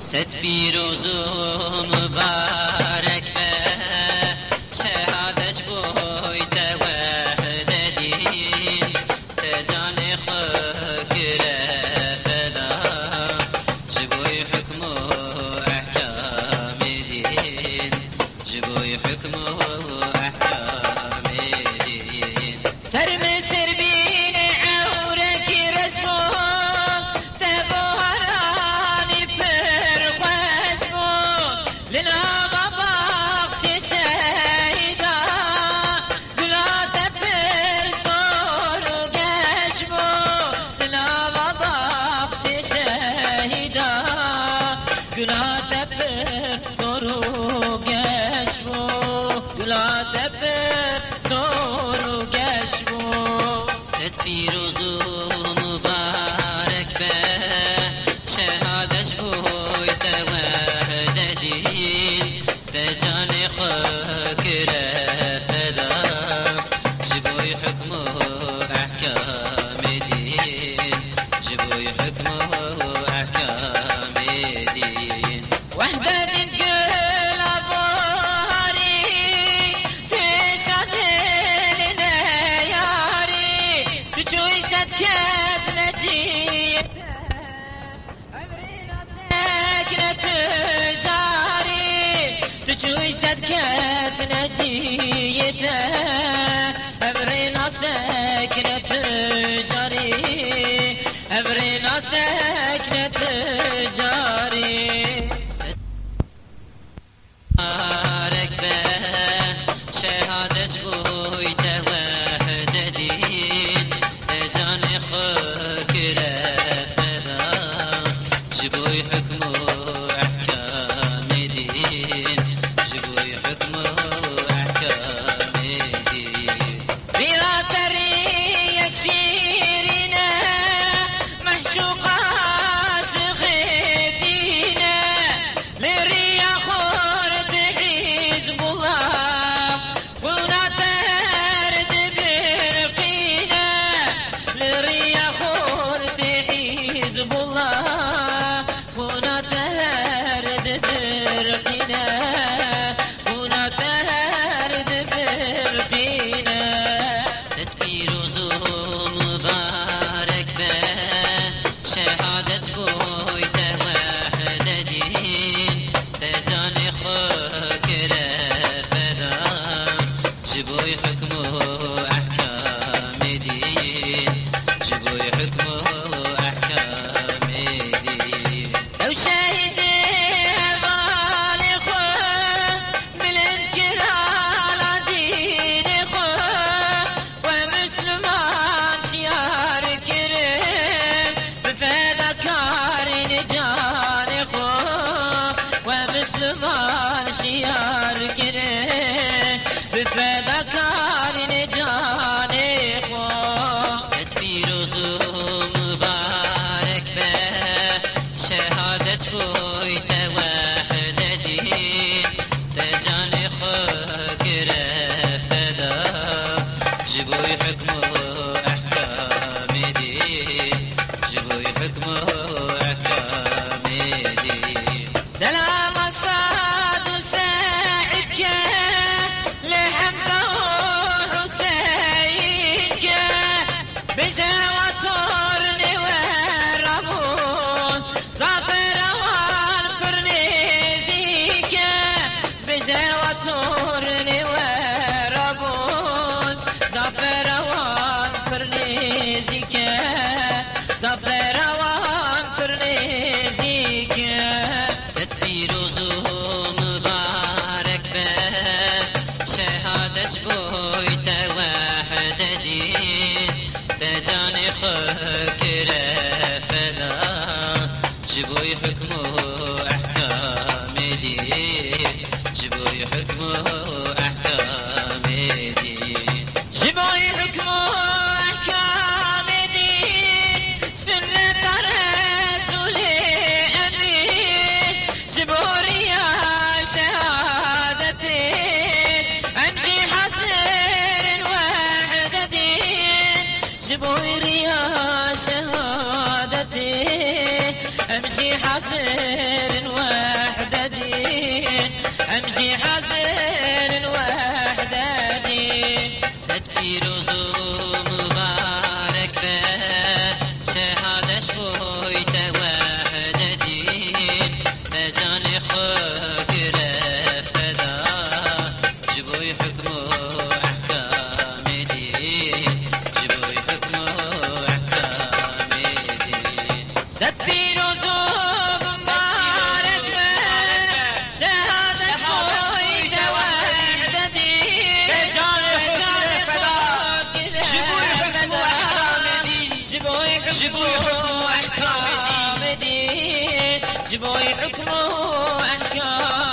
ست پیروز و مبارک به شهادت بوی توحد دین تجان خکر فدا جبوی حکم و احکام دین جبوی حکم و احکام دین سر مصر بین عورك رسمون تبهراني پر خشمون لنا ببخش شهيدا گلا تپر سور و گشمون لنا ببخش شهيدا گلا تپر سور و گشمون گلا تپر سور و گشمون ست پیروز و مبارک به شهادت بوی توحد دین تجان خکر فدا جبوی حکم و احکام دین جبوی حکم و احکام دین وحدت الكل ابوهاري تشهد لنا ياري تجوي سكت نجيته امرنا سكنة جاري تجوي سكت نجيته امرنا سكنة جاري امرنا سكنة جاري مبارك به شهادت بوی توحد دین تجان خکر فدا جبوی حکم و احکام دین جبوی حکم و احکام دین بلا طريق شيرنا محشوق عاشق دينا لريا خورد حزب الله خونا ترد برقينا لريا خورد حزب الله خونا ترد برقينا خونا ترد برقينا ست پیروز و مبارک به شهادت بوی توحد دین تجان خکر فدا جبوی حکم و احکام دین جبوی حکم و احکام دین لو شاهد بالغ بالانكرار دين ومسلمان شيار كريم بفدا كارين جان خو ومسلمان شيار كريم بفدا كارين جان خو ست پیروز و مبارک به شهادت بوی توحد دین تجان خکر فدا جبوی حکم و احکام دین جبوی حکم و احکام دین سلام الصاد وسعد لحمزة وحسين بجوة تورني والرمون صافر والفرنيزيك بجوة تورني والرمون صافر والفرنيزيك صافر والفرنيزيك ست پیروز و مبارک به شهادت بوی توحد دین تجان خکر فدا جبوی حکم و احکام دین جبوی حکم و احکام دین جبوی حکم و احکام دین سنت رسول امین جبوری شهادتی امجي حسر وحدتي جبوي ريا شهادتي امشي حصير وحدة دين امشي حصير وحدة دين ستي روزو مبارك به شهادش بويت وحدة دين بجان خوك رفدا جبوي حكمو احكام دين جبوي حكمو احكام دين ستي روزو مبارك به شهادش بويت وحدة دين بجان خوك رفدا جبوي حكمو احكام دين جبوي حكمو احكام